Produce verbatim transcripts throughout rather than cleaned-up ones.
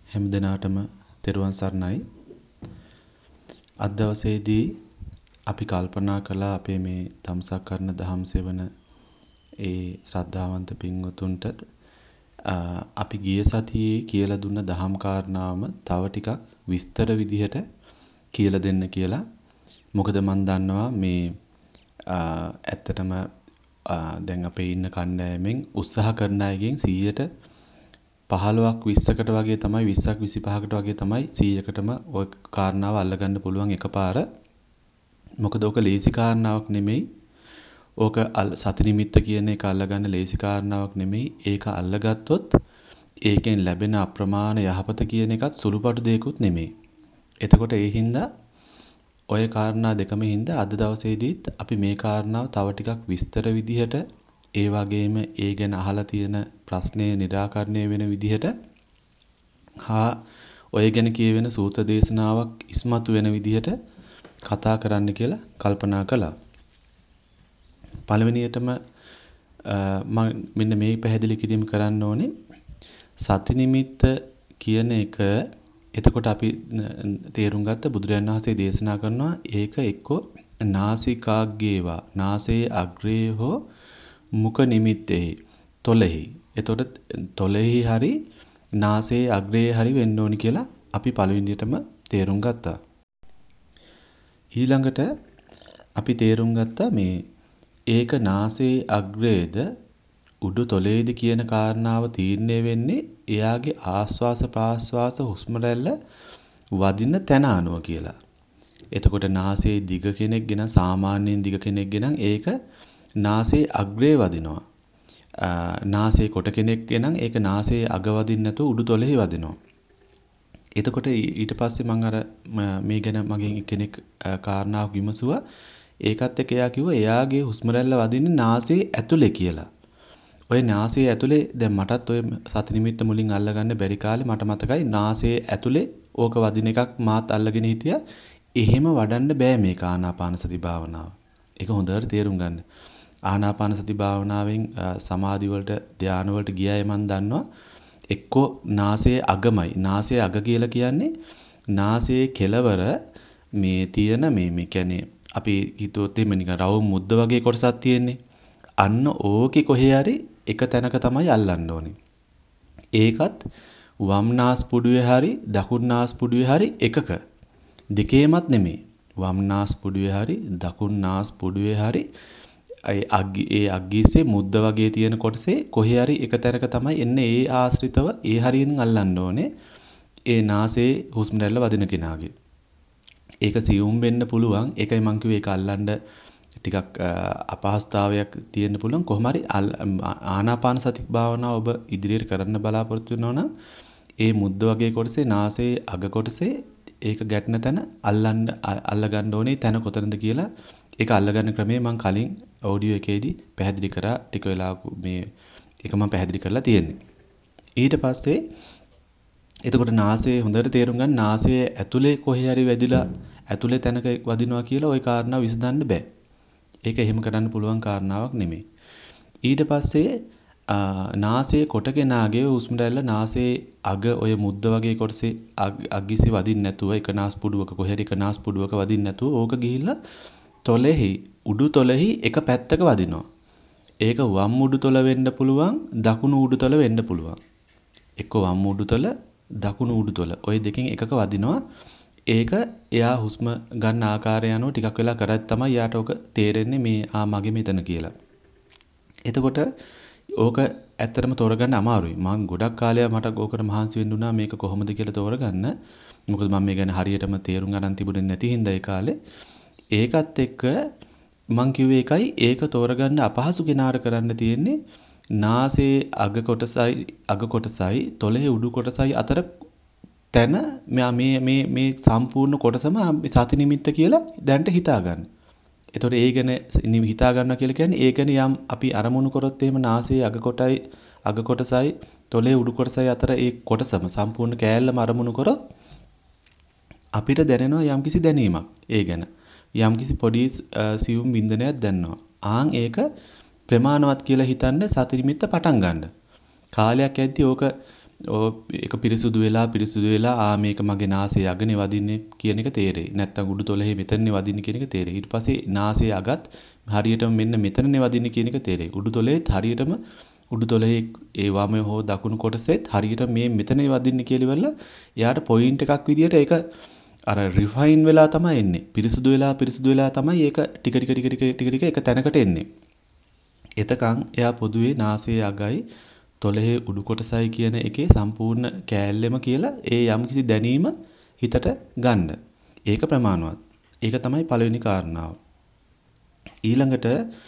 හැමදෙනාටම තෙරුවන් සරණයි. අද දවසේදී අපි කල්පනා කළා අපේ මේ තම්සක් කරන දහම් සෙවන ඒ ශ්‍රද්ධාවන්ත පින්වතුන්ට අපි ගිය සතියේ කියලා දුන්න දහම් කාරණාවම තව ටිකක් විස්තර විදිහට කියලා දෙන්න කියලා. මොකද මම දන්නවා මේ ඇත්තටම දැන් අපේ ඉන්න කණ්ඩායමෙන් උත්සාහ කරන අයගෙන් සීයට පහළොවක් විස්සකට වගේ තමයි විස්සක් විසිපහකට වගේ තමයි සීයකටම ওই කාරණාව අල්ලගන්න පුළුවන් එකපාර. මොකද ඕක ලේසි කාරණාවක් නෙමෙයි. ඕක සති නිමිත්ත කියන එක අල්ලගන්න ලේසි කාරණාවක් නෙමෙයි. ඒක අල්ලගත්තොත් ඒකෙන් ලැබෙන අප්‍රමාණ යහපත කියන එකත් සුළුපටු දෙයක්ුත් නෙමෙයි. එතකොට ඒ හින්දා ඔය කාරණා දෙකම හින්දා අද දවසේදීත් අපි මේ කාරණාව තව ටිකක් විස්තර විදිහට ඒ වගේම ඒ ගැන අහලා තියෙන ප්‍රශ්නේ निराකරණය වෙන විදිහට හා ඔය ගැන කියවෙන සූත්‍ර දේශනාවක් ඉස්මතු වෙන විදිහට කතා කරන්න කියලා කල්පනා කළා. පළවෙනියටම මම මෙන්න මේ පැහැදිලි කිරීම කරන්න ඕනේ. සති නිමිත්ත කියන එක එතකොට අපි තේරුම් ගත්ත බුදුරජාණන් වහන්සේ දේශනා කරනවා ඒක එක්කෝ නාසිකාග්ගේවා නාසයේ අග්‍රේ හෝ මුඛ නිමිත්තේ තොලෙහි. එතකොට තොලෙහි හරි නාසයේ අග්‍රේ හරි වෙන්න ඕනි කියලා අපි පළවෙනියටම තේරුම් ගත්තා. ඊළඟට අපි තේරුම් ගත්තා මේ ඒක නාසයේ අග්‍රේද උඩු තොලේද කියන කාරණාව තීරණය වෙන්නේ එයාගේ ආස්වාස ප්‍රාස්වාස හුස්ම රැල්ල වදින තැන අනුව කියලා. එතකොට නාසයේ දිග කෙනෙක් ගෙන සාමාන්‍යයෙන් දිග කෙනෙක් ගෙන ඒක නාසයේ අග්‍රේ වදිනවා. නාසයේ කොට කෙනෙක් ගෙනන් ඒක නාසයේ අග වදින්න නැතුව උඩු තොලෙහි වදිනවා. එතකොට ඊට පස්සේ මම අර මේ ගැන මගෙන් කෙනෙක් කාරණාවක් විමසුවා. ඒකත් එක්ක එයා කිව්වා එයාගේ හුස්ම රැල්ල වදින්නේ නාසයේ ඇතුලේ කියලා. ඔය නාසයේ ඇතුලේ දැන් මටත් ඔය සති නිමිත්ත මුලින් අල්ලගන්න බැරි කාලේ මට මතකයි නාසයේ ඇතුලේ ඕක වදින එකක් මාත් අල්ලගෙන හිටියා. එහෙම වඩන්න බෑ මේක ආනාපාන සති භාවනාව. ඒක හොඳට තේරුම් ගන්න. ආනාපාන සති භාවනාවෙන් සමාධි වලට ධාන වලට ගියාය මන් දන්නවා. එක්කෝ නාසයේ අගමයි. නාසයේ අග කියලා කියන්නේ නාසයේ කෙළවර මේ තියෙන මේ මේ කියන්නේ අපි හිතුවොත් එimhe නිකන් රවුම් මුද්ද වගේ කොටසක් තියෙන්නේ. අන්න ඕකේ කොහේ හරි එක තැනක තමයි අල්ලන්න ඕනේ. ඒකත් වම් නාස්පුඩුවේ හරි දකුණු නාස්පුඩුවේ හරි එකක. දෙකේමත් නෙමෙයි. වම් නාස්පුඩුවේ හරි දකුණු නාස්පුඩුවේ හරි ඒ අග්ගි ඒ අග්ගිසේ මුද්ද වගේ තියෙන කොටසේ කොහේ හරි එක තැනක තමයි එන්නේ. ඒ ආශ්‍රිතව ඒ හරියෙන් අල්ලන්න ඕනේ. ඒ නාසයේ හුස්ම රැල්ල වදින කෙනාගේ. ඒක සියුම් වෙන්න පුළුවන්. ඒකයි මං කිව්වේ ඒක අල්ලන්න ටිකක් අපහසුතාවයක් තියෙන්න පුළුවන්. කොහොම හරි ආනාපාන සති භාවනාව ඔබ ඉදිරියට කරන්න බලාපොරොත්තු වෙනවා නම් ඒ මුද්ද වගේ කොටසේ නාසයේ අග කොටසේ ඒක ගැටෙන තැන අල්ලන්න අල්ලගන්න ඕනේ තැන කොතනද කියලා. ඒක අල්ලගන්න ක්‍රමය මම කලින් ඔඩියෝ එකේදී පැහැදිලි කරා. ටික වෙලාවක මේ ඒක මම පැහැදිලි කරලා තියෙන්නේ. ඊට පස්සේ එතකොට නාසයේ හොඳට තේරුම් ගන්න නාසයේ ඇතුලේ කොහේ හරි වැදිලා ඇතුලේ තැනක වදිනවා කියලා ওই කාරණාව විසඳන්න බෑ. ඒක එහෙම කරන්න පුළුවන් කාරණාවක් නෙමෙයි. ඊට පස්සේ නාසයේ කොටගෙනාගේ හුස්ම රැල්ල නාසයේ අග ඔය මුද්ද වගේ කොටසේ අග්ගිසේ වදින්න නැතුව එක නාස්පුඩුවක කොහේ හරි එක නාස්පුඩුවක වදින්න නැතුව ඕක ගිහිල්ලා තොලෙහි උඩු තොලෙහි එක පැත්තක වදිනවා. ඒක වම් උඩු තොල වෙන්න පුළුවන් දකුණු උඩු තොල වෙන්න පුළුවන්. එක්ක වම් උඩු තොල දකුණු උඩු තොල ඔය දෙකෙන් එකක වදිනවා. ඒක එයා හුස්ම ගන්න ආකාරය අනුව ටිකක් වෙලා කරත් තමයි යාට ඔක තේරෙන්නේ මේ ආ මගේ මෙතන කියලා. එතකොට ඕක ඇත්තටම තෝරගන්න අමාරුයි. මම ගොඩක් කාලයක් මට ඕකට මහන්සි වෙන්න උනා මේක කොහොමද කියලා තෝරගන්න. මොකද මම මේ ගැන හරියටම තේරුම් ගන්න තිබුණේ නැති හින්දා ඒ කාලේ. ඒකත් එක්ක මං කිව්වේ එකයි ඒක තෝරගන්න අපහසු කෙනාට කරන්න තියෙන්නේ නාසයේ අග කොටසයි අග කොටසයි තොලේ උඩු කොටසයි අතර තැන මේ මේ මේ සම්පූර්ණ කොටසම සති නිමිත්ත කියලා දැන්ට හිතා ගන්න. එතකොට ඒ ගැන හිතා ගන්නවා කියලා කියන්නේ ඒ ගැන යම් අපි අරමුණු කරොත් එහෙම නාසයේ අග කොටයි අග කොටසයි තොලේ උඩු කොටසයි අතර ඒ කොටසම සම්පූර්ණ කෑල්ලම අරමුණු කරොත් අපිට දැනෙනවා යම්කිසි දැනීමක් ඒ ගැන. යම්කිසි පොඩි සියුම් වින්දනයක් දැනනවා. ආන් ඒක ප්‍රමාණවත් කියලා හිතන්න සති නිමිත්ත පටන් ගන්න. කාලයක් ඇද්දි ඕක ඒක පිරිසුදු වෙලා පිරිසුදු වෙලා ආ මේක මගේ නාසයේ අගනේ වදින්නේ කියන එක තේරෙයි. නැත්තම් උඩු තොලේ මෙතනනේ වදින්නේ කියන එක තේරෙයි. ඊට පස්සේ නාසයේ අගත් හරියටම මෙන්න මෙතනනේ වදින්නේ කියන එක තේරෙයි. උඩු තොලේත් හරියටම උඩු තොලේ ඒ වම හෝ දකුණු කොටසෙත් හරියට මේ මෙතනේ වදින්නේ කියලා ඉවරලා එයාට පොයින්ට් එකක් විදියට ඒක අර රිෆයින් වෙලා තමයි එන්නේ. පිරිසුදු වෙලා පිරිසුදු වෙලා තමයි ඒක ටික ටික ටික ටික ටික ටික එක තැනකට එන්නේ. එතකන් එයා පොදුවේ නාසයේ අගයි තොලේ උඩු කොටසයි කියන එකේ සම්පූර්ණ කෑල්ලෙම කියලා ඒ යම්කිසි දැනීම හිතට ගන්න. ඒක ප්‍රමාණවත්. ඒක තමයි පළවෙනි කාරණාව. ඊළඟට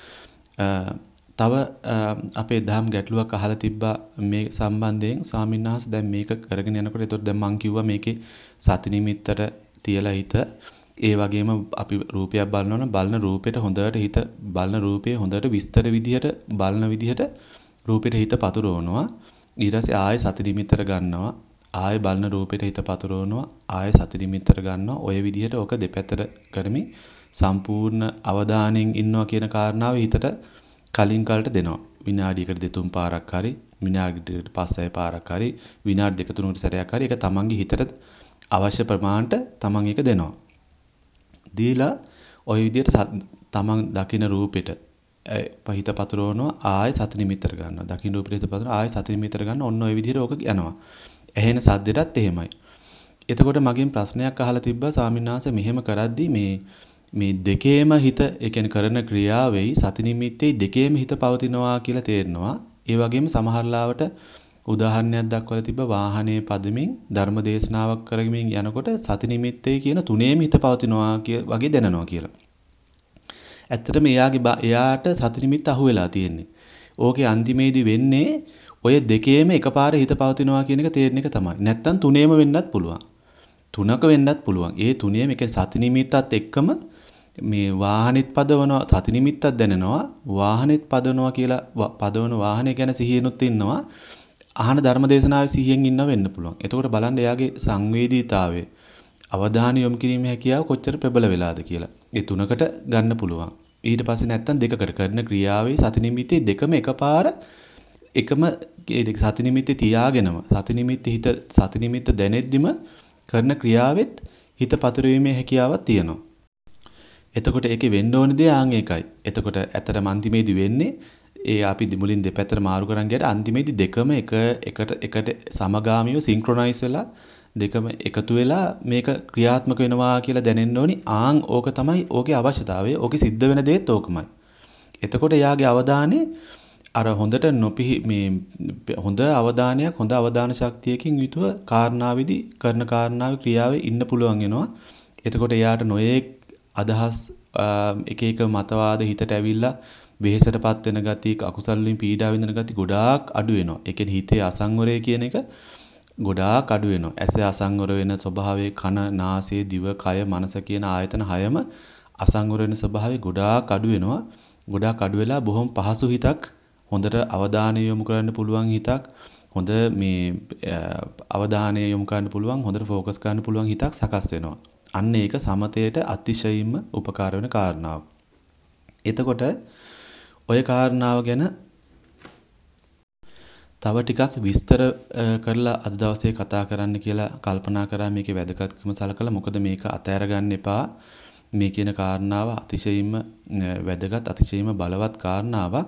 තව අපේ දහම් ගැටලුවක් අහලා තිබ්බා මේ සම්බන්ධයෙන් ස්වාමීන් වහන්සේ දැන් මේක කරගෙන යනකොට එතකොට දැන් මං කිව්වා මේකේ සති නිමිත්තට තියලා හිත ඒ වගේම අපි රූපයක් බලනවනම් බලන රූපෙට හොඳට හිත බලන රූපේ හොඳට විස්තර විදිහට බලන විදිහට රූපෙට හිත පතුරවනවා ඊට පස්සේ ආයෙ සති නිමිත්තට ගන්නවා ආයෙ බලන රූපෙට හිත පතුරවනවා ආයෙ සති නිමිත්තට ගන්නවා ඔය විදිහට ඔක දෙපැත්තට කරමින් සම්පූර්ණ අවධානයෙන් ඉන්නවා කියන කාරණාව හිතට කලින් කාලට දෙනවා විනාඩියකට දෙතුන් පාරක් හරි විනාඩියකට පස් හය පාරක් හරි විනාඩි දෙක තුනකට සැරයක් හරි ඒක තමන්ගේ හිතට අවශ්‍ය ප්‍රමාණයට තමන් ඒක දෙනවා දීලා ওই විදිහට තමන් දකින රූපෙට හිත පතුරවනවා ආයෙ සති නිමිත්තට ගන්නවා දකින්න රූපෙට හිත පතුරවනවා ආයෙ සති නිමිත්තට ගන්නවා ඔන්න ওই විදිහට ඕක යනවා ඇහෙන සද්දෙටත් එහෙමයි එතකොට මගෙන් ප්‍රශ්නයක් අහලා තිබ්බා ස්වාමීන් වහන්සේ මෙහෙම කරද්දී මේ මේ දෙකේම හිත ඒ කියන්නේ කරන ක්‍රියාවෙයි සති නිමිත්තේ දෙකේම හිත පවතිනවා කියලා තේරෙනවා. ඒ වගේම සමහර ලාවට උදාහරණයක් දක්වලා තිබ්බ වාහනේ පදමින් ධර්ම දේශනාවක් කරමින් යනකොට සති නිමිත්තේ කියන තුනේම හිත පවතිනවා වගේ දැනනවා කියලා. ඇත්තටම එයාගේ එයාට සති නිමිත්ත අහුවෙලා තියෙන්නේ. ඕකේ අන්තිමේදී වෙන්නේ ඔය දෙකේම එකපාර හිත පවතිනවා කියන එක තේරෙන එක තමයි. නැත්තම් තුනේම වෙන්නත් පුළුවන්. තුනක වෙන්නත් පුළුවන්. ඒ තුනේම ඒ කියන්නේ සති නිමිත්තත් එක්කම මේ වාහනෙත් පදවනවා සති නිමිත්තක් දැනෙනවා වාහනෙත් පදවනවා කියලා පදවන වාහනේ ගැන සිහියෙනුත් ඉන්නවා අහන ධර්ම දේශනාවේ සිහියෙන් ඉන්න වෙන්න පුළුවන්. එතකොට බලන්න එයාගේ සංවේදීතාවය අවධානය යොමු කිරීමේ හැකියාව කොච්චර ප්‍රබල වෙලාද කියලා. ඒ තුනකට ගන්න පුළුවන්. ඊට පස්සේ නැත්තම් දෙකකට කරන ක්‍රියාවේ සති නිමිත්තේ දෙකම එකපාර එකම ඒ දෙක සති නිමිත්තේ තියාගෙනම සති නිමිත්තේ හිත සති නිමිත්ත දැනෙද්දිම කරන ක්‍රියාවෙත් හිත පතුරවීමේ හැකියාවක් තියෙනවා. එතකොට ඒකේ වෙන්න ඕන දේ ආන් ඒකයි. එතකොට ඇත්තටම අන්තිමේදී වෙන්නේ ඒ අපි මුලින් දෙපැත්තට මාරු කරන් ගියට අන්තිමේදී දෙකම එක එකට එකට සමගාමීව සින්ක්‍රොනයිස් වෙලා දෙකම එකතු වෙලා මේක ක්‍රියාත්මක වෙනවා කියලා දැනෙන්න ඕනි. ආන් ඕක තමයි ඕකේ අවශ්‍යතාවය. ඕකේ සිද්ධ වෙන දේත් ඕකමයි. එතකොට යාගේ අවධානය අර හොඳට නොපිහි මේ හොඳ අවධානයක් හොඳ අවධාන ශක්තියකින් යුතුව කාරණාවේදී කරන කාරණාවේ ක්‍රියාවේ ඉන්න පුළුවන් වෙනවා. එතකොට එයාට නොයේක් අදහස් එක එක මතවාද හිතට ඇවිල්ලා වෙහෙසටපත් වෙන ගති අකුසල වලින් පීඩා විඳින ගති ගොඩාක් අඩු වෙනවා. ඒ කියන්නේ හිතේ අසංවරය කියන එක ගොඩාක් අඩු වෙනවා. ඇස අසංවර වෙන ස්වභාවය කන නාසය දිව කය මනස කියන ආයතන හයම අසංවර වෙන ස්වභාවය ගොඩාක් අඩු වෙනවා. ගොඩාක් අඩු වෙලා බොහොම පහසු හිතක් හොඳට අවධානය යොමු කරන්න පුළුවන් හිතක් හොඳ මේ අවධානය යොමු කරන්න පුළුවන් හොඳට ફોකස් කරන්න පුළුවන් හිතක් සකස් වෙනවා. අන්න ඒක සමතයට අතිශයින්ම උපකාර වෙන කාරණාවක්. එතකොට ඔය කාරණාව ගැන තව ටිකක් විස්තර කරලා අද දවසේ කතා කරන්න කියලා කල්පනා කරා මේකේ වැදගත්කම සලකලා මොකද මේක අතෑර ගන්න එපා. මේ කියන කාරණාව අතිශයින්ම වැදගත් අතිශයින්ම බලවත් කාරණාවක්.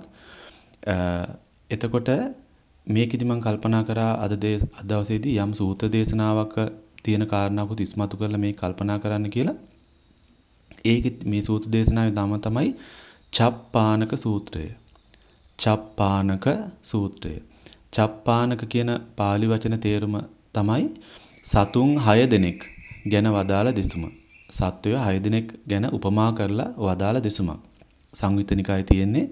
එතකොට මේකෙදි මම කල්පනා කරා අද අද දවසේදී යම් සූත්‍ර දේශනාවක තියෙන කාරණාවකුත් ඉස්මතු කරලා මේ කල්පනා කරන්න කියලා. ඒකෙ මේ සූත්‍ර දේශනාවේ නම තමයි චප්පානක සූත්‍රය. චප්පානක සූත්‍රය. චප්පානක කියන pāli වචන තේරුම තමයි සතුන් හය දෙනෙක් ගැන වදාළ දෙසුම. සත්වය හය දෙනෙක් ගැන උපමා කරලා වදාළ දෙසුමක්. සංයුත්ත නිකායේ තියෙන්නේ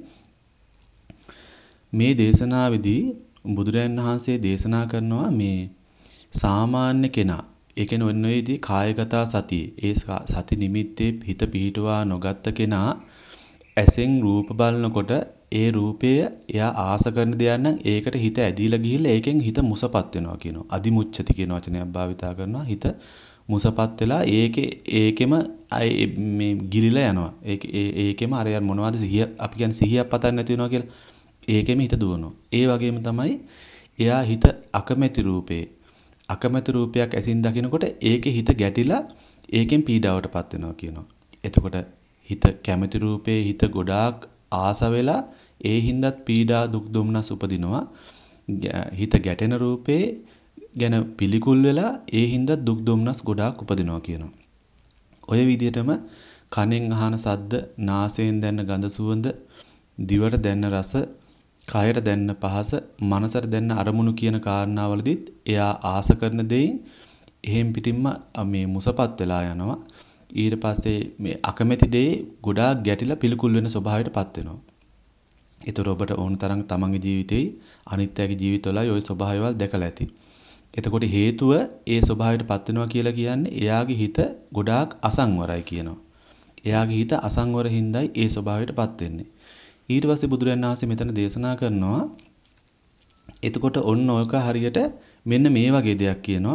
මේ දේශනාවේදී බුදුරයන් වහන්සේ දේශනා කරනවා මේ සාමාන්‍ය කෙනා ඒ කියන්නේ ඔන්න ඔයදී කායගත සතිය ඒ සති නිමිත්තේ හිත පිහිටුවා නොගත්ත කෙනා ඇසෙන් රූප බලනකොට ඒ රූපය එයා ආස කරන දෙයක් නම් ඒකට හිත ඇදීලා ගිහිල්ලා ඒකෙන් හිත මුසපත් වෙනවා කියනවා. අදිමුච්ඡති කියන වචනයක් භාවිතා කරනවා. හිත මුසපත් වෙලා ඒකේ ඒකෙම මේ ගිලිලා යනවා. ඒක ඒකෙම අර මොනවද සිහිය අපි කියන්නේ සිහියක් පතන්න නැති වෙනවා කියලා. ඒකෙම හිත දුවනවා. ඒ වගේම තමයි එයා හිත අකමැති රූපේ අකමැති රූපයක් ඇසින් දකිනකොට ඒකේ හිත ගැටිලා ඒකෙන් පීඩාවටපත් වෙනවා කියනවා. එතකොට හිත කැමති රූපේ හිත ගොඩාක් ආස වෙලා ඒ හින්දාත් පීඩා දුක් දුම්නස් උපදිනවා. හිත ගැටෙන රූපේ ගැන පිළිකුල් වෙලා ඒ හින්දා දුක් දුම්නස් ගොඩාක් උපදිනවා කියනවා. ඔය විදිහටම කනෙන් අහන සද්ද, නාසයෙන් දැනෙන ගඳ සුවඳ, දිවට දැනෙන රස, කයට දැනෙන පහස, මනසට දැනෙන අරමුණු කියන කාරණාවලදීත් එයා ආස කරන දෙයින් එහෙම් පිටින්ම මේ මුසපත් වෙලා යනවා. ඊට පස්සේ මේ අකමැති දේ ගොඩාක් ගැටිලා පිළිකුල් වෙන ස්වභාවයටපත් වෙනවා. ඒතර ඔබට ඕන තරම් තමන්ගේ ජීවිතේ අනිත්‍යගේ ජීවිතවලයි ওই ස්වභාවයවල් දැකලා ඇති. එතකොට හේතුව ඒ ස්වභාවයටපත් වෙනවා කියලා කියන්නේ එයාගේ හිත ගොඩාක් අසංවරයි කියනවා. එයාගේ හිත අසංවර හින්දායි ඒ ස්වභාවයටපත් වෙන්නේ. ඊට පස්සේ බුදුරජාණන් වහන්සේ මෙතන දේශනා කරනවා එතකොට ඔන්න ඔයක හරියට මෙන්න මේ වගේ දෙයක් කියනවා.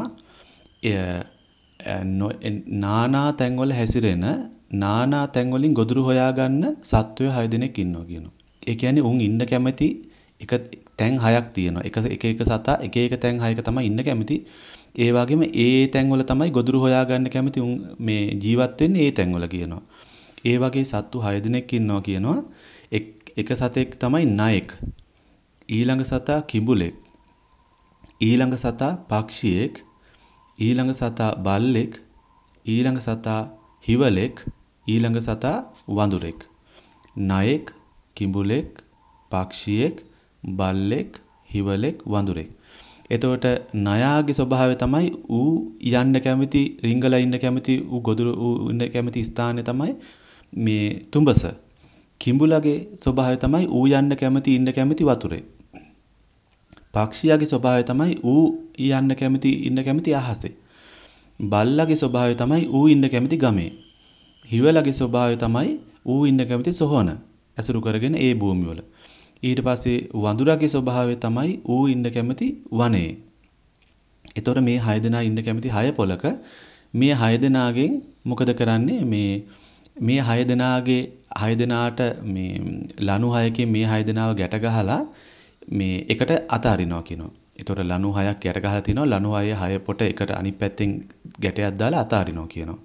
නානා තැන්වල හැසිරෙන නානා තැන් වලින් ගොදුරු හොයාගන්න සත්වය හය දෙනෙක් ඉන්නවා කියනවා. ඒ කියන්නේ උන් ඉන්න කැමති එක තැන් හයක් තියෙනවා. එක එක එක සතා එක එක තැන් හයක තමයි ඉන්න කැමති. ඒ වගේම ඒ තැන් වල තමයි ගොදුරු හොයාගන්න කැමති උන් මේ ජීවත් වෙන්නේ ඒ තැන් වල කියනවා. ඒ වගේ සත්තු හය දෙනෙක් ඉන්නවා කියනවා. එක සතෙක් තමයි නායක. ඊළඟ සතා කිඹුලෙක්. ඊළඟ සතා පක්ෂියෙක්. ඊළඟ සතා බල්ලෙක්. ඊළඟ සතා හිවලෙක්. ඊළඟ සතා වඳුරෙක්. නායක, කිඹුලෙක්, පක්ෂියෙක්, බල්ලෙක්, හිවලෙක්, වඳුරෙක්. එතකොට නයාගේ ස්වභාවය තමයි ඌ යන්න කැමති, රිංගලා ඉන්න කැමති, ඌ ගොදුරු ඌ ඉන්න කැමති ස්ථානය තමයි මේ තුඹස. කිඹුලගේ ස්වභාවය තමයි ඌ යන්න කැමති, ඉන්න කැමති වතුරේ. පක්ෂියාගේ ස්වභාවය තමයි ඌ යන්න කැමති, ඉන්න කැමති අහසේ. බල්ලගේ ස්වභාවය තමයි ඌ ඉන්න කැමති ගමේ. හිවලගේ ස්වභාවය තමයි ඌ ඉන්න කැමති සොහොන ඇසුරු කරගෙන ඒ භූමිවල. ඊට පස්සේ වඳුරගේ ස්වභාවය තමයි ඌ ඉන්න කැමති වනයේ. ඒතොර මේ හය දෙනා ඉන්න කැමති හය පොලක මේ හය දෙනාගෙන් මොකද කරන්නේ මේ මේ හය දෙනාගේ හය දෙනාට මේ ලනු හයකින් මේ හය දෙනාව ගැට ගහලා මේ එකට අතාරිනවා කියනවා. ඒතොර ලනු හයක් ගැට ගහලා තිනවා. ලනු හයේ හය පොට එකට අනිත් පැත්තෙන් ගැටයක් දාලා අතාරිනවා කියනවා.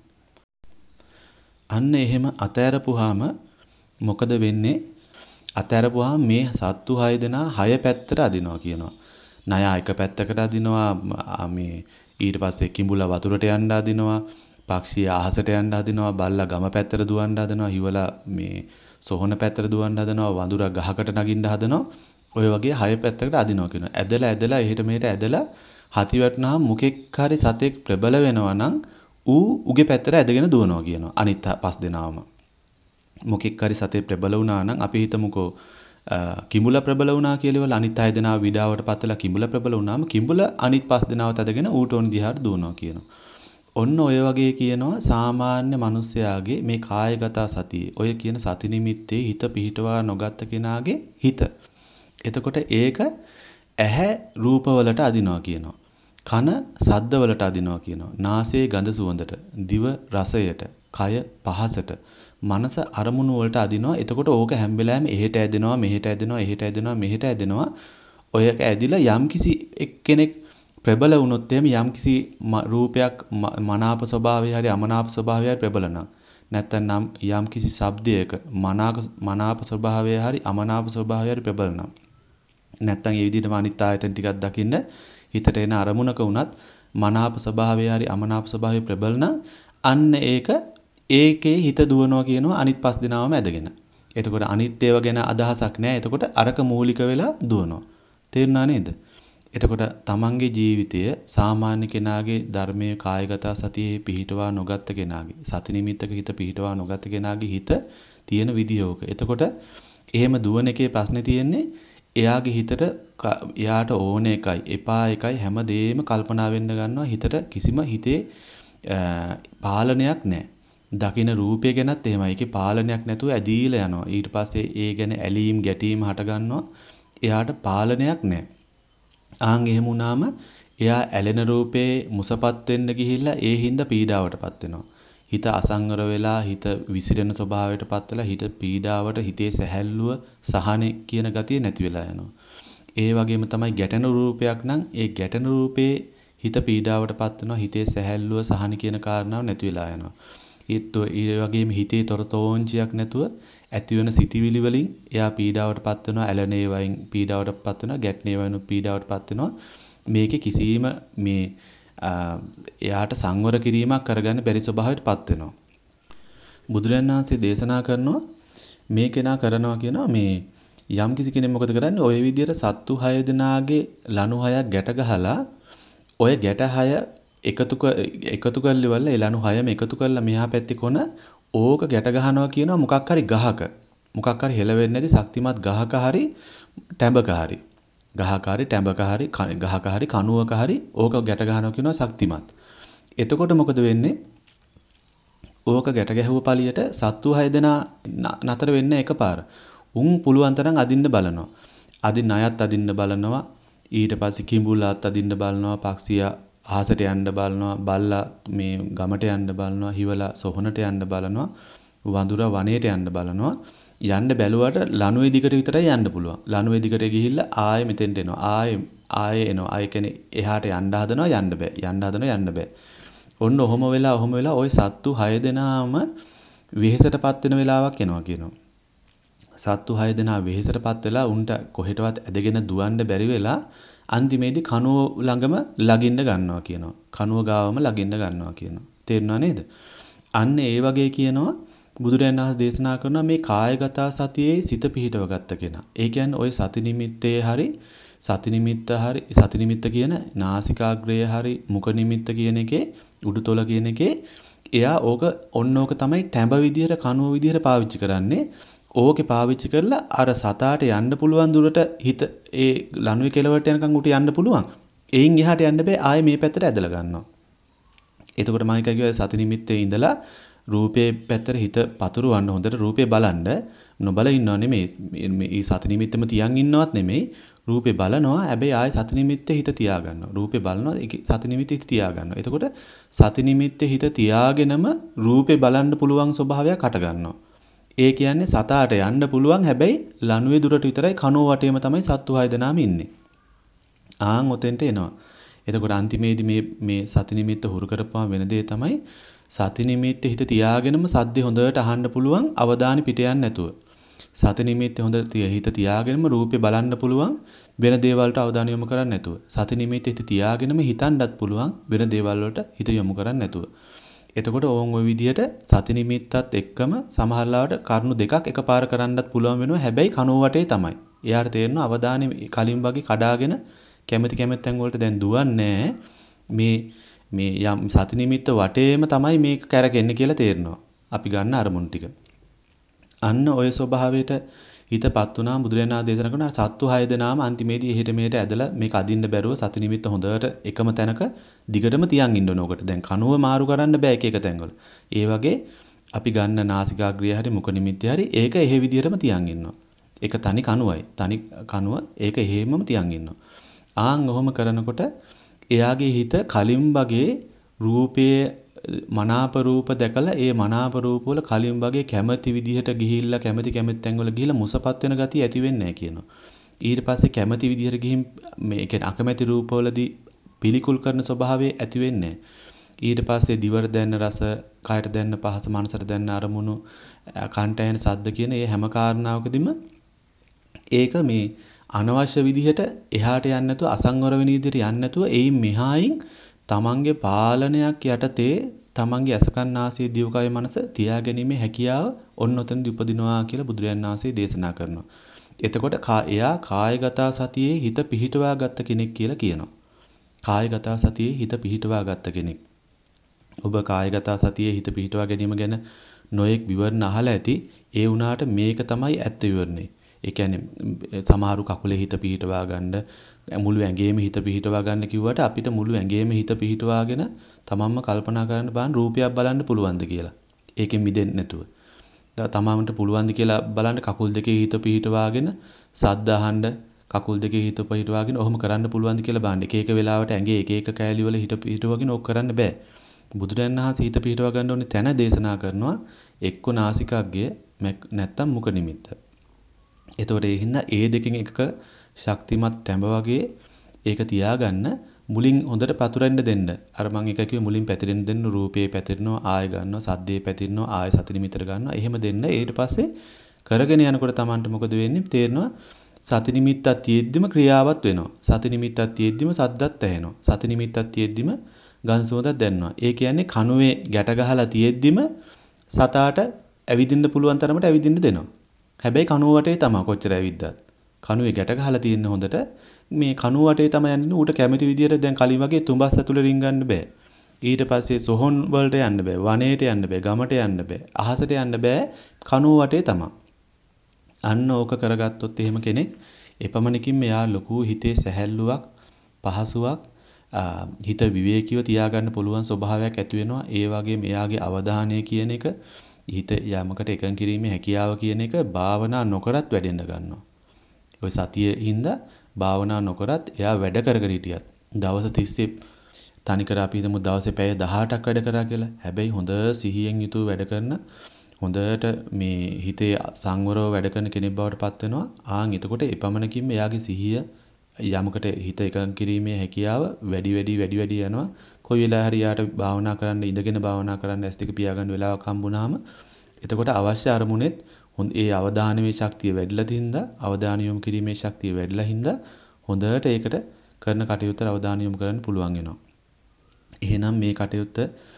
අන්න එහෙම අතෑරපුවාම මොකද වෙන්නේ? අතෑරපුවාම මේ සත්තු හය දෙනා හය පැත්තට අදිනවා කියනවා. නයා එක පැත්තකට අදිනවා. මේ ඊට පස්සේ කිඹුලා වතුරට යන්න අදිනවා. පක්ෂියා අහසට යන්න හදනවා. බල්ලා ගම පැත්තට දුවන්න හදනවා. හිවලා මේ සොහොන පැත්තට දුවන්න හදනවා. වඳුරා ගහකට නගින්න හදනවා. ඔය වගේ හය පැත්තකට අදිනවා කියනවා. ඇදලා ඇදලා එහෙට මෙහෙට ඇදලා හති වැටුනහම මොකෙක් හරි සතෙක් ප්‍රබල වෙනවා නම් ඌ උගේ පැත්තට ඇදගෙන දුවනවා කියනවා. අනිත් පස් දෙනාවම. මොකෙක් හරි සතේ ප්‍රබල වුණා නම් අපි හිතමුකෝ කිඹුලා ප්‍රබල වුණා කියලා වල අනිත් හය දෙනාව විඩාවට පත්වලා කිඹුලා ප්‍රබල වුණාම කිඹුලා අනිත් පස් දෙනාවත් ඇදගෙන ඌට ඕන දිහාට දුවනවා කියනවා. ඔන්න ඔය වගේ කියනවා සාමාන්‍ය මිනිස්යාගේ මේ කායගත සතිය. ඔය කියන සති නිමිත්තේ හිත පිහිටවා නොගත්ත කෙනාගේ හිත. එතකොට ඒක ඇහැ රූපවලට අදිනවා කියනවා. කන සද්දවලට අදිනවා කියනවා. නාසයේ ගඳ සුවඳට, දිව රසයට, කය පහසට, මනස අරමුණු වලට අදිනවා. එතකොට ඕක හැම වෙලාවෙම එහෙට ඇදෙනවා, මෙහෙට ඇදෙනවා, එහෙට ඇදෙනවා, මෙහෙට ඇදෙනවා. ඔයක ඇදිලා යම්කිසි එක්කෙනෙක් ප්‍රබල වුණොත් එහෙම යම්කිසි රූපයක් මනාප ස්වභාවය හරි අමනාප ස්වභාවය හරි ප්‍රබල නම් නැත්නම් යම්කිසි ශබ්දයක මනාප මනාප ස්වභාවය හරි අමනාප ස්වභාවය හරි ප්‍රබල නම් නැත්නම් ඒ විදිහටම අනිත් ආයතන ටිකක් දකින්න හිතට එන අරමුණක වුණත් මනාප ස්වභාවය හරි අමනාප ස්වභාවය ප්‍රබල නම් අන්න ඒක ඒකේ හිත දුවනවා කියනවා අනිත් පස් දෙනාවම ඇදගෙන. එතකොට අනිත් ඒවා ගැන අදහසක් නැහැ. එතකොට අරක මූලික වෙලා දුවනවා. තේරුණා නේද? එතකොට තමන්ගේ ජීවිතය සාමාන්‍ය කෙනාගේ ධර්මයේ කායගත සතියේ පිහිටවා නොගත්ත කෙනාගේ සති නිමිත්තක හිත පිහිටවා නොගත්ත කෙනාගේ හිත තියෙන විදියෝක. එතකොට එහෙම දුවන එකේ ප්‍රශ්නේ තියෙන්නේ එයාගේ හිතට එයාට ඕන එකයි එපා එකයි හැමදේම කල්පනා වෙන්න ගන්නවා. හිතට කිසිම හිතේ පාලනයක් නැහැ. දකින රූපය ගැනත් එහෙමයි. ඒකේ පාලනයක් නැතුව ඇදීලා යනවා. ඊට පස්සේ ඒ ගැන ඇලීම් ගැටීම් හට ගන්නවා. එයාට පාලනයක් නැහැ. ආන් එහෙම වුණාම එයා ඇලෙන රූපේ මුසපත් වෙන්න ගිහිල්ලා ඒ හින්දා පීඩාවටපත් වෙනවා. හිත අසංවර වෙලා හිත විසිරෙන ස්වභාවයටපත් වෙලා හිත පීඩාවට හිතේ සැහැල්ලුව සහනෙ කියන ගතිය නැති වෙලා යනවා. ඒ වගේම තමයි ගැටෙන රූපයක් නම් ඒ ගැටෙන රූපේ හිත පීඩාවටපත් වෙනවා. හිතේ සැහැල්ලුව සහන කියන කාරණාව නැති වෙලා යනවා. ඒත් ඒ වගේම හිතේ තොරතෝංචියක් නැතුව ඇති වෙන සිතිවිලි වලින් එයා පීඩාවටපත් වෙනවා. ඇලෙනේ වයින් පීඩාවටපත් වෙනවා. ගැටනේ වයින් පීඩාවටපත් වෙනවා. මේකේ කිසිම මේ එයාට සංවර කිරීමක් කරගන්න බැරි ස්වභාවයටපත් වෙනවා. බුදුරජාණන් වහන්සේ දේශනා කරනවා මේ කෙනා කරනවා කියනවා මේ යම් කිසි කෙනෙක් මොකද කරන්නේ ওই විදිහට සත්තු හය දෙනාගේ ලණු හයක් ගැට ගහලා ඔය ගැට හය එකතු එකතු කරලිවල ඒ ලණු හයම එකතු කරලා මෙහා පැත්තේ කොන ඕක ගැට ගහනවා කියනවා මොකක් හරි ගහක මොකක් හරි හෙලවෙන්නේ නැති ශක්තිමත් ගහක හරි ටැඹක හරි ගහක හරි ටැඹක හරි ගහක හරි කණුවක හරි ඕක ගැට ගහනවා කියනවා ශක්තිමත්. එතකොට මොකද වෙන්නේ? ඕක ගැට ගැහුව පළියට සත්තු හය දෙනා නතර වෙන්න එකපාර. උන් පුළුවන් තරම් අදින්න බලනවා. අදින්න අයත් අදින්න බලනවා. ඊට පස්සේ කිඹුලාත් අදින්න බලනවා. පක්ෂියා අහසට යන්න බලනවා. බල්ලා මේ ගමට යන්න බලනවා. හිවලා සොහනට යන්න බලනවා. වඳුරා වනයේට යන්න බලනවා. යන්න බැලුවට ලණුවේ දිගට විතරයි යන්න පුළුවන්. ලණුවේ දිගට ගිහිල්ලා ආයෙ මෙතෙන්ට එනවා. ආයෙ ආයෙ එනවා. ආයෙ කියන්නේ එහාට යන්න හදනවා යන්න බෑ. යන්න හදනවා යන්න බෑ. ඔන්න ඔහොම වෙලා ඔහොම වෙලා ওই සත්තු හය දෙනාම වෙහෙසටපත් වෙන වෙලාවක් එනවා කියනවා. සත්තු හය දෙනා වෙහෙසටපත් වෙලා උන්ට කොහෙටවත් ඇදගෙන දුවන්න බැරි වෙලා අන්තිමේදී කනුව ළඟම ලගින්න ගන්නවා කියනවා. කනුව ගාවම ලගින්න ගන්නවා කියනවා. තේරුණා නේද? අන්න ඒ වගේ කියනවා බුදුරජාණන් වහන්සේ දේශනා කරන මේ කායගත සතියේ සිත පිහිටව ගත්ත කෙනා. ඒ කියන්නේ ওই සති නිමිත්තේ හරි සති නිමිත්ත හරි සති නිමිත්ත කියන නාසිකාග්‍රය හරි මුඛ නිමිත්ත කියන එකේ උඩුතොල කියන එකේ එයා ඕක ඔන්න ඕක තමයි ටැඹ විදියට කනුව විදියට පාවිච්චි කරන්නේ. ඕකේ පාවිච්චි කරලා අර සතාට යන්න පුළුවන් දුරට හිත ඒ ලණුවේ කෙලවට යනකම් උට යන්න පුළුවන්. එයින් එහාට යන්න බෑ ආයේ මේ පැත්තට ඇදලා ගන්නවා. එතකොට මම කියුවා සති නිමිත්තේ ඉඳලා රූපේ පැත්තට හිත පතුරවන්න හොඳට රූපේ බලන්න නොබල ඉන්නව නෙමෙයි. මේ සති නිමිත්තෙම තියන් ඉන්නවත් නෙමෙයි. රූපේ බලනවා හැබැයි ආයේ සති නිමිත්තේ හිත තියාගන්නවා. රූපේ බලනවා සති නිමිත්තේ හිත තියාගන්නවා. එතකොට සති නිමිත්තේ හිත තියාගෙනම රූපේ බලන්න පුළුවන් ස්වභාවයක් හට ගන්නවා. ඒ කියන්නේ සතාට යන්න පුළුවන් හැබැයි ලණුවේ දුරට විතරයි කනුව වටේම තමයි සත්තු හය දෙනාම ඉන්නේ. ආන් ඔතෙන්ට එනවා. එතකොට අන්තිමේදී මේ මේ සති නිමිත්ත හුරු කරපුවාම වෙන දේ තමයි සති නිමිත්තේ හිත තියාගෙනම සද්දේ හොඳට අහන්න පුළුවන් අවධානය පිට යන්නේ නැතුව. සති නිමිත්තේ හොඳ හිත තියාගෙනම රූපේ බලන්න පුළුවන් වෙන දේවල් වලට අවධානය යොමු කරන්නේ නැතුව. සති නිමිත්තේ හිත තියාගෙනම හිතන්නත් පුළුවන් වෙන දේවල් වලට හිත යොමු කරන්නේ නැතුව. එතකොට ඕන් ওই විදිහට සති නිමිත්තත් එක්කම සමහරලාවට කරුණු දෙකක් එකපාර කරන්නත් පුළුවන් වෙනවා. හැබැයි කනුව වටේ තමයි. එයාට තේරෙනවා අවධානය කලින් වගේ කඩාගෙන කැමැති කැමැති තැන් වලට දැන් දුවන්නේ මේ මේ යම් සති නිමිත්ත වටේම තමයි මේක කරගෙන්නේ කියලා තේරෙනවා. අපි ගන්න අරමුණු ටික. අන්න ඔය ස්වභාවයට හිතපත් වුණා බුදුරජාණන් දේශනා කරන සත්තු හය දෙනාම අන්තිමේදී එහෙට මෙහෙට ඇදලා මේක අදින්න බැරුව සති නිමිත්ත හොඳට එකම තැනක දිගටම තියන් ඉන්න ඕනකට. දැන් කනුව මාරු කරන්න බෑ එක එක තැන්වල. ඒ වගේ අපි ගන්න නාසිකාග්‍රය හරි මුඛ නිමිත්තය හරි ඒක එහෙ විදිහටම තියන් ඉන්නවා. ඒක තනි කනුවයි. තනි කනුව ඒක එහෙමම තියන් ඉන්නවා. ආන් ඔහොම කරනකොට එයාගේ හිත කලින් වගේ රූපයේ මනාප රූප දැකලා ඒ මනාප රූප වල කලින් වගේ කැමැති විදිහට ගිහිල්ලා කැමැති කැමැති තැන් වල ගිහිල්ලා මුසපත් වෙන ගතිය ඇති වෙන්නේ නැහැ කියනවා. ඊට පස්සේ කැමැති විදිහට ගිහින් මේ කියන්නේ අකමැති රූප වලදී පිළිකුල් කරන ස්වභාවය ඇති වෙන්නේ නැහැ. ඊට පස්සේ දිවට දැනෙන රස, කයට දැනෙන පහස, මනසට දැනෙන අරමුණු, කන්ට ඇහෙන ශබ්ද කියන මේ හැම කාරණාවකදීම ඒක මේ අනවශ්‍ය විදිහට එහාට යන්නේ නැතුව අසංවර වෙන විදිහට යන්නේ නැතුව එයින් මෙහායින් තමන්ගේ පාලනයක් යටතේ තමන්ගේ අසකන්නාසී දිවකය මනස තියාගැනීමේ හැකියාව ඔන්න ඔතනදී උපදිනවා කියලා බුදුරජාණන් වහන්සේ දේශනා කරනවා. එතකොට එයා කායගත සතියේ හිත පිහිටවා ගත්ත කෙනෙක් කියලා කියනවා. කායගත සතියේ හිත පිහිටවා ගත්ත කෙනෙක්. ඔබ කායගත සතියේ හිත පිහිටවා ගැනීම ගැන නොයෙක් විවරණ අහලා ඇති. ඒ වුණාට මේක තමයි ඇත්ත විවරණේ. ඒ කියන්නේ සමහරු කකුලේ හිත පිහිටවා ගන්න මුළු ඇඟේම හිත පිහිටවා ගන්න කිව්වට අපිට මුළු ඇඟේම හිත පිහිටවාගෙන තමන්ම කල්පනා කරන්න බෑන් රූපයක් බලන්න පුළුවන්ද කියලා. ඒකෙන් මිදෙන්නේ නැතුව. තමන්ට පුළුවන්ද කියලා බලන්න කකුල් දෙකේ හිත පිහිටවාගෙන සද්ද අහන්න කකුල් දෙකේ හිත පිහිටවාගෙන ඔහොම කරන්න පුළුවන්ද කියලා බලන්න. එක එක වෙලාවට ඇඟේ එක එක කෑලි වල හිත පිහිටවගෙන ඕක කරන්න බෑ. බුදුරජාණන් වහන්සේ හිත පිහිටවා ගන්න ඕනේ තැන දේශනා කරනවා එක්ක නාසිකාග්‍රය නැත්තම් මුඛ නිමිත්ත. එතකොට ඒ හින්දා ඒ දෙකෙන් එකක ශක්තිමත් ටැඹ වගේ ඒක තියාගන්න මුලින් හොඳට පතුරෙන්න දෙන්න. අර මම එක කිව්වේ මුලින් පැතිරෙන්න දෙන්න රූපේ පැතිරෙනවා ආය ගන්නවා සද්දේ පැතිරෙනවා ආය සති නිමිතර ගන්නවා. එහෙම දෙන්න. ඊට පස්සේ කරගෙන යනකොට Tamanට මොකද වෙන්නේ? තේරෙනවා සති නිමිත්තක් තියෙද්දිම ක්‍රියාවක් වෙනවා. සති නිමිත්තක් තියෙද්දිම සද්දත් ඇහෙනවා. සති නිමිත්තක් තියෙද්දිම ගන් සුවඳක් දැනෙනවා. ඒ කියන්නේ කණුවේ ගැට ගහලා තියෙද්දිම සතාට ඇවිදින්න පුළුවන් තරමට ඇවිදින්න දෙනවා. හැබැයි කණුව වටේ තමයි කොච්චර ඇවිද්දත්. කණුවේ ගැට ගහලා තියෙන හොඳට මේ කණුව වටේ තමයි යන්නේ. ඌට කැමති විදියට දැන් කලින් වගේ තුඹස් ඇතුලේ රින්ගන්න බෑ. ඊට පස්සේ සොහොන් වලට යන්න බෑ. වනයේට යන්න බෑ. ගමට යන්න බෑ. අහසට යන්න බෑ. කණුව වටේ තමයි. අන්න ඕක කරගත්තොත් එහෙම කෙනෙක් එපමණකින් මෙයා ලොකු හිතේ සැහැල්ලුවක් පහසුවක් හිත විවේකීව තියාගන්න පුළුවන් ස්වභාවයක් ඇති වෙනවා. ඒ වගේම එයාගේ අවධානය කියන එක හිත යමකට එකඟ කිරීමේ හැකියාව කියන එක භාවනා නොකරත් වැඩෙන්න ගන්නවා. ඔය සතියේ හින්දා භාවනා නොකරත් එයා වැඩ කර කර හිටියත් දවස් තිස්සේ තනිකර අපි හිතමු දවසේ පැය දහඅටක් වැඩ කරා කියලා. හැබැයි හොඳ සිහියෙන් යුතුව වැඩ කරන හොඳට මේ හිතේ සංවරව වැඩ කරන කෙනෙක් බවට පත් වෙනවා. ආන් එතකොට එපමණකින්ම එයාගේ සිහිය යමකට හිත එකඟ කිරීමේ හැකියාව වැඩි වැඩි වැඩි වැඩි යනවා. කොයි වෙලාව හරි යාට භාවනා කරන්න ඉඳගෙන භාවනා කරන්න ඇස් දෙක පියාගන්න වෙලාවක් හම්බුනාම එතකොට අවශ්‍ය අරමුණෙත් හොඳ ඒ අවධානයේ ශක්තිය වැඩිලා තින්දා අවධානය යොමු කිරීමේ ශක්තිය වැඩිලා හින්දා හොඳට ඒකට කරන කටයුත්තට අවධානය යොමු කරන්න පුළුවන් වෙනවා. එහෙනම් මේ කටයුත්ත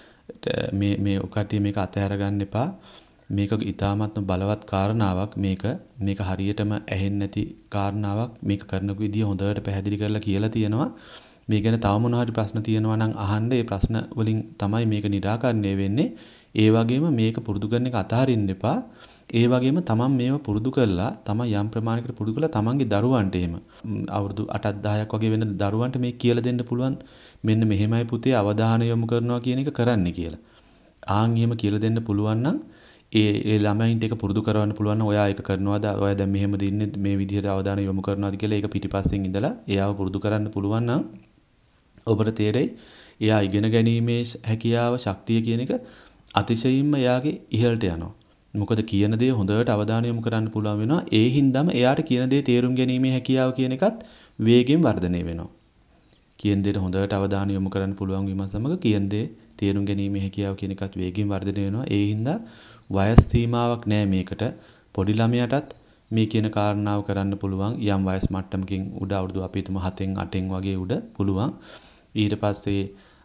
මේ මේ ඔකටිය මේක අතහැර ගන්න එපා. මේක ඉතාමත්ම බලවත් කාරණාවක්. මේක මේක හරියටම ඇහෙන්නේ නැති කාරණාවක්. මේක කරන විදිය හොඳට පැහැදිලි කරලා කියලා තියෙනවා. මේ ගැන තව මොනවා හරි ප්‍රශ්න තියෙනවා නම් අහන්න. ඒ ප්‍රශ්න වලින් තමයි මේක निराකරණය වෙන්නේ. ඒ වගේම මේක පුරුදු කරන එක අතහරින්න එපා. ඒ වගේම තමන් මේව පුරුදු කරලා තමන් යම් ප්‍රමාණයකට පුරුදු කරලා තමන්ගේ දරුවන්ට එහෙම අවුරුදු අටක් දහයක් වගේ වෙන දරුවන්ට මේක කියලා දෙන්න පුළුවන්. මෙන්න මෙහෙමයි පුතේ අවධානය යොමු කරනවා කියන එක කරන්න කියලා. ආන් එහෙම කියලා දෙන්න පුළුවන් නම් ඒ ඒ ළමයින්ට ඒක පුරුදු කරවන්න පුළුවන් නම් ඔයා ඒක කරනවාද ඔයා දැන් මෙහෙමද ඉන්නේ මේ විදිහට අවධානය යොමු කරනවාද කියලා ඒක පිටිපස්සෙන් ඉඳලා එයාව පුරුදු කරන්න පුළුවන් නම් ඔබට තේරෙයි එයා ඉගෙන ගැනීමේ හැකියාව ශක්තිය කියන එක අතිශයින්ම එයාගේ ඉහළට යනවා. මොකද කියන දේ හොඳට අවධානය යොමු කරන්න පුළුවන් වෙනවා. ඒ හින්දාම එයාට කියන දේ තේරුම් ගැනීමේ හැකියාව කියන එකත් වේගෙන් වර්ධනය වෙනවා. කියන දේට හොඳට අවධානය යොමු කරන්න පුළුවන් වීම සමග කියන දේ තේරුම් ගැනීමේ හැකියාව කියන එකත් වේගෙන් වර්ධනය වෙනවා. ඒ හින්දා වයස් සීමාවක් නැහැ මේකට. පොඩි ළමයාටත් මේ කියන කාරණාව කරන්න පුළුවන්. යම් වයස් මට්ටමකින් උඩ අවුරුදු අපි හිතමු හතෙන් අටෙන් වගේ උඩ පුළුවන්. ඊට පස්සේ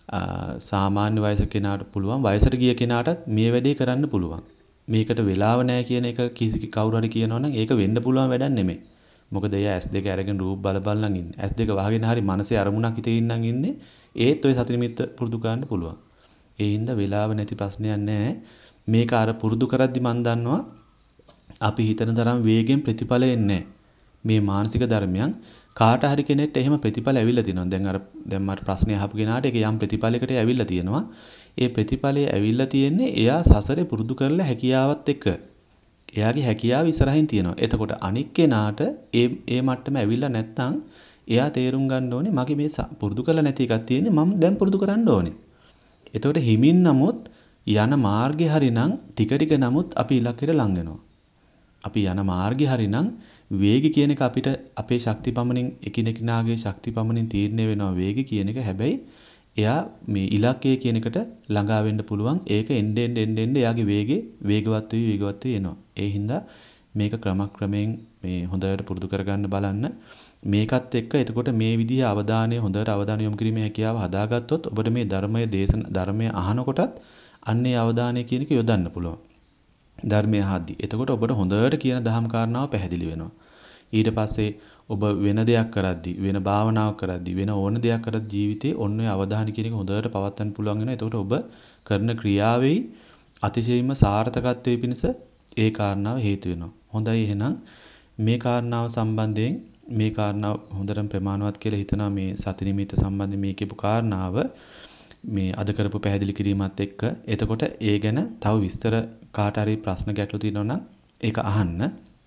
සාමාන්‍ය වයස කෙනාට පුළුවන්. වයසට ගිය කෙනාටත් මේ වැඩේ කරන්න පුළුවන්. මේකට වෙලාව නැහැ කියන එක කිසි කවුරු හරි කියනවා නම් ඒක වෙන්න පුළුවන් වැඩක් නෙමෙයි. මොකද එයා ඇස් දෙක අරගෙන රූප බල බල නම් ඉන්නේ. ඇස් දෙක වහගෙන හරි මනසේ අරමුණක් හිතේ ඉන්නම් ඉන්නේ. ඒත් ඔය සති නිමිත්ත පුරුදු කරන්න පුළුවන්. ඒ හින්දා වෙලාව නැති ප්‍රශ්නයක් නැහැ. මේක අර පුරුදු කරද්දි මම දන්නවා අපි හිතන තරම් වේගෙන් ප්‍රතිඵල එන්නේ මේ මානසික ධර්මයන් කාට හරි කෙනෙක්ට එහෙම ප්‍රතිඵල ඇවිල්ලා තියෙනවා. දැන් අර දැන් මට ප්‍රශ්නේ අහපු කෙනාට ඒක යම් ප්‍රතිඵලයකට ඇවිල්ලා තියෙනවා. ඒ ප්‍රතිඵලය ඇවිල්ලා තියෙන්නේ එයා සසරේ පුරුදු කරලා හැකියාවත් එක්ක. එයාගේ හැකියාව ඉස්සරහින් තියෙනවා. එතකොට අනික් කෙනාට ඒ ඒ මට්ටම ඇවිල්ලා නැත්නම් එයා තේරුම් ගන්න ඕනේ මගේ මේ පුරුදු කරලා නැති එකක් තියෙන්නේ මම දැන් පුරුදු කරන්න ඕනේ. එතකොට හිමින් නමුත් යන මාර්ගේ හරිනම් ටික ටික නමුත් අපි ඉලක්කයට ලං වෙනවා. අපි යන මාර්ගේ හරිනම් වේගය කියන එක අපිට අපේ ශක්ති පමණින් එකිනෙකනාගේ ශක්ති පමණින් තීරණය වෙනවා වේගය කියන එක. හැබැයි එයා මේ ඉලක්කය කියන එකට ළඟා වෙන්න පුළුවන්. ඒක එන්න එන්න එන්න එන්න එයාගේ වේගය වේගවත් වෙයි වේගවත් වෙයි එනවා. ඒ හින්දා මේක ක්‍රමක්‍රමයෙන් මේ හොඳට පුරුදු කරගන්න බලන්න. මේකත් එක්ක එතකොට මේ විදිහේ අවධානය හොඳට අවධානය යොමු කිරීමේ හැකියාව හදාගත්තොත් ඔබට මේ ධර්මයේ දේශන ධර්මයේ අහනකොටත් අන්නේ අවධානය කියන එක යොදන්න පුළුවන්. ධර්මය අහද්දි. එතකොට ඔබට හොඳට කියන දහම් කාරණාව පැහැදිලි වෙනවා. ඊට පස්සේ ඔබ වෙන දෙයක් කරද්දි, වෙන භාවනාවක් කරද්දි, වෙන ඕන දෙයක් කරද්දි ජීවිතේ ඔන්න ඔය අවධානය කියන එක හොඳට පවත්වන්න පුළුවන් වෙනවා. එතකොට ඔබ කරන ක්‍රියාවෙයි අතිශයින්ම සාර්ථකත්වයේ පිණිස ඒ කාරණාව හේතු වෙනවා. හොඳයි එහෙනම් මේ කාරණාව සම්බන්ධයෙන් මේ කාරණාව හොඳටම ප්‍රමාණවත් කියලා හිතනවා මේ සති නිමිත්ත සම්බන්ධයෙන් මේ කියපු කාරණාව මේ අද කරපු පැහැදිලි කිරීමත් එක්ක. එතකොට ඒ ගැන තව විස්තර කාට හරි ප්‍රශ්න ගැටලු තියෙනවා නම් ඒක අහන්න.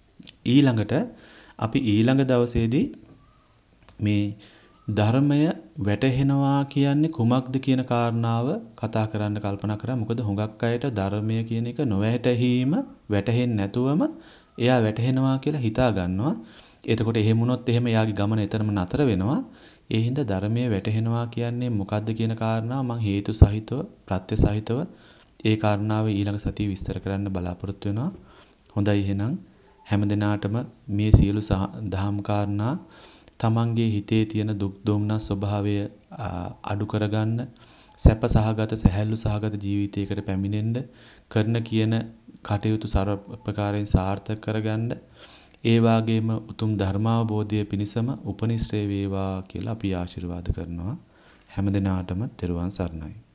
ඊළඟට අපි ඊළඟ දවසේදී මේ ධර්මය වැටහෙනවා කියන්නේ කුමක්ද කියන කාරණාව කතා කරන්න කල්පනා කරා. මොකද හුඟක් අයට ධර්මය කියන එක නොවැටහීම වැටහෙන්නේ නැතුවම එයා වැටහෙනවා කියලා හිතා ගන්නවා. එතකොට එහෙම වුණොත් එහෙම එයාගේ ගමන එතරම් නතර වෙනවා. ඒ හින්දා ධර්මයේ වැටහෙනවා කියන්නේ මොකද්ද කියන කාරණාව මම හේතු සහිතව ප්‍රත්‍ය සහිතව ඒ කාරණාව ඊළඟ සතියේ විස්තර කරන්න බලාපොරොත්තු වෙනවා. හොඳයි එහෙනම් හැමදිනාටම මේ සියලු දහම් කාරණා තමන්ගේ හිතේ තියෙන දුක් දුම්නස් ස්වභාවය අඩු කරගන්න සැප සහගත සැහැල්ලු සහගත ජීවිතයකට පැමිණෙන්න කරන කියන කටයුතු සර්වප්‍රකාරයෙන් සාර්ථක කරගන්න ඒ වාගේම උතුම් ධර්මාවබෝධය පිණිසම උපනිශ්‍රේ වේවා කියලා අපි ආශිර්වාද කරනවා හැමදිනාටම තෙරුවන් සරණයි.